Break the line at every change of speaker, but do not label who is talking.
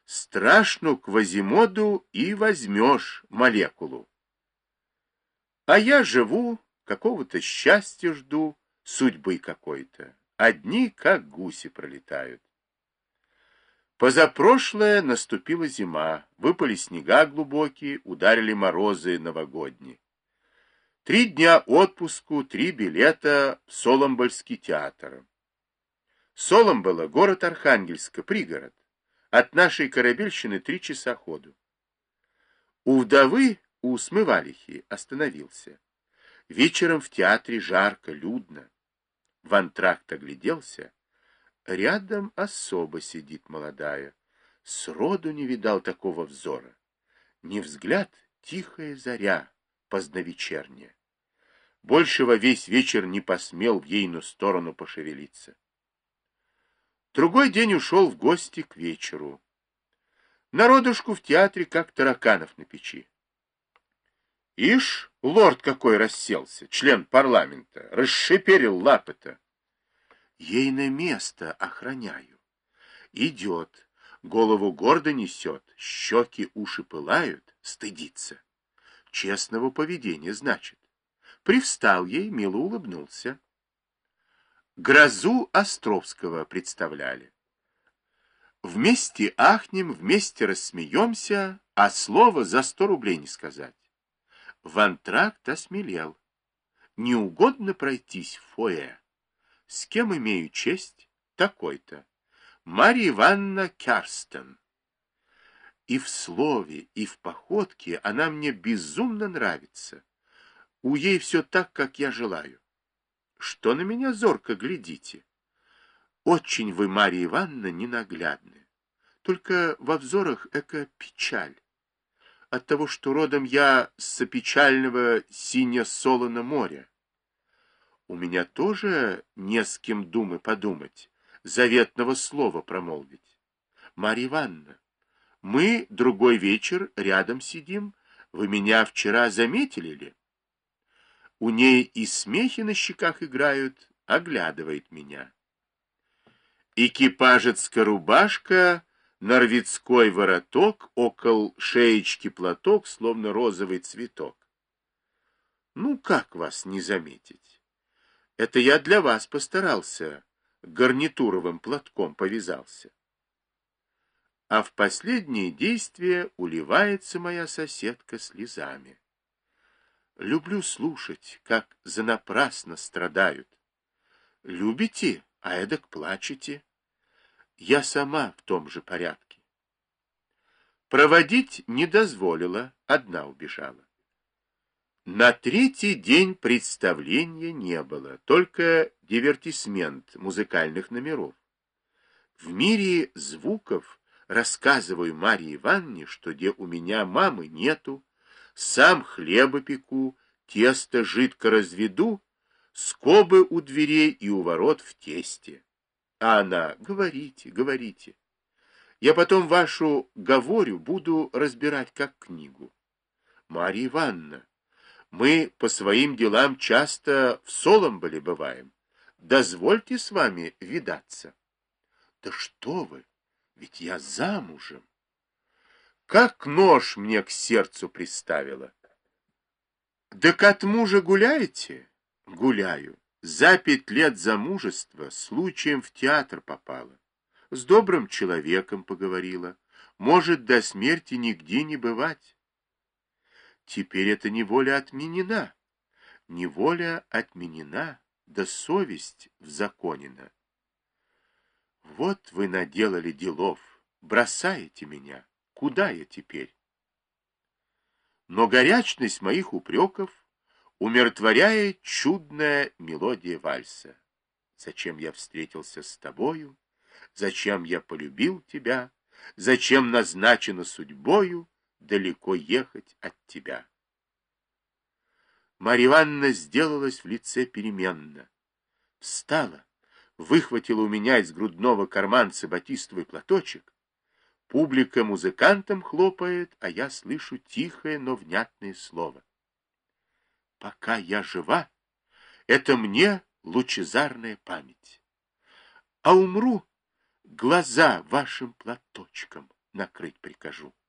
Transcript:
Страшну Квазимоду и возьмешь молекулу. А я живу, какого-то счастья жду, судьбы какой-то. Одни, как гуси, пролетают. Позапрошлое наступила зима, выпали снега глубокие, ударили морозы новогодние. 3 дня отпуску, 3 билета в Соломбольский театр. Соломбола — город Архангельска, пригород. От нашей Корабельщины 3 часа ходу. У вдовы, у Смывалихи, остановился. Вечером в театре жарко, людно. В антракт огляделся. Рядом особа сидит молодая. Сроду не видал такого взора. Не взгляд, тихая заря, поздновечерняя. Больше во весь вечер не посмел в ейну сторону пошевелиться. Другой день ушел в гости к вечеру. Народушку в театре, как тараканов на печи. Ишь, лорд какой расселся, член парламента, расшиперил лапы-то. Ейное место охраняю. Идет, голову гордо несет, щеки, уши пылают, стыдится. Честного поведения, значит. Привстал ей, мило улыбнулся. Грозу Островского представляли. Вместе ахнем, вместе рассмеемся, а слово за 100 рублей не сказать. В антракт осмелел. Не угодно пройтись в фойе. С кем имею честь? Такой-то. Марья Ивановна Керстен. И в слове, и в походке она мне безумно нравится. У ей все так, как я желаю. Что на меня зорко глядите? Очень вы, Марья Ивановна, ненаглядны. Только во взорах эко печаль. От того, что родом я с сопечального сине-солоно моря. У меня тоже не с кем думы подумать, заветного слова промолвить. Марья Ивановна, мы другой вечер рядом сидим. Вы меня вчера заметили ли? У ней и смехи на щеках играют, оглядывает меня. Экипажецкая рубашка, норвицкой вороток, около шеечки платок, словно розовый цветок. Ну, как вас не заметить? Это я для вас постарался, гарнитуровым платком повязался. А в последнее действие уливается моя соседка слезами. Люблю слушать, как занапрасно страдают. Любите, а эдак плачете. Я сама в том же порядке. Проводить не дозволила, одна убежала. На 3-й день представления не было, только дивертисмент музыкальных номеров. В мире звуков рассказываю Марье Ивановне, что где у меня мамы нету, сам хлеба пеку, тесто жидко разведу, скобы у дверей и у ворот в тесте. А она: говорите, говорите. Я потом вашу говорю буду разбирать как книгу. Марья Ивановна, мы по своим делам часто в Соломболе бываем. Дозвольте с вами видаться. Да что вы, ведь я замужем. Как нож мне к сердцу приставила. Да от мужа гуляете? Гуляю. За 5 лет замужества случаем в театр попала. С добрым человеком поговорила. Может, до смерти нигде не бывать. Теперь эта неволя отменена. Неволя отменена, да совесть взаконена. Вот вы наделали делов, бросаете меня. Куда я теперь? Но горячность моих упреков умиротворяет чудная мелодия вальса. Зачем я встретился с тобою? Зачем я полюбил тебя? Зачем назначено судьбою далеко ехать от тебя? Марья Ивановна сделалась в лице переменно. Встала, выхватила у меня из грудного карманца батистовый платочек. Публика музыкантам хлопает, а я слышу тихое, но внятное слово. Пока я жива, это мне лучезарная память. А умру, глаза вашим платочком накрыть прикажу.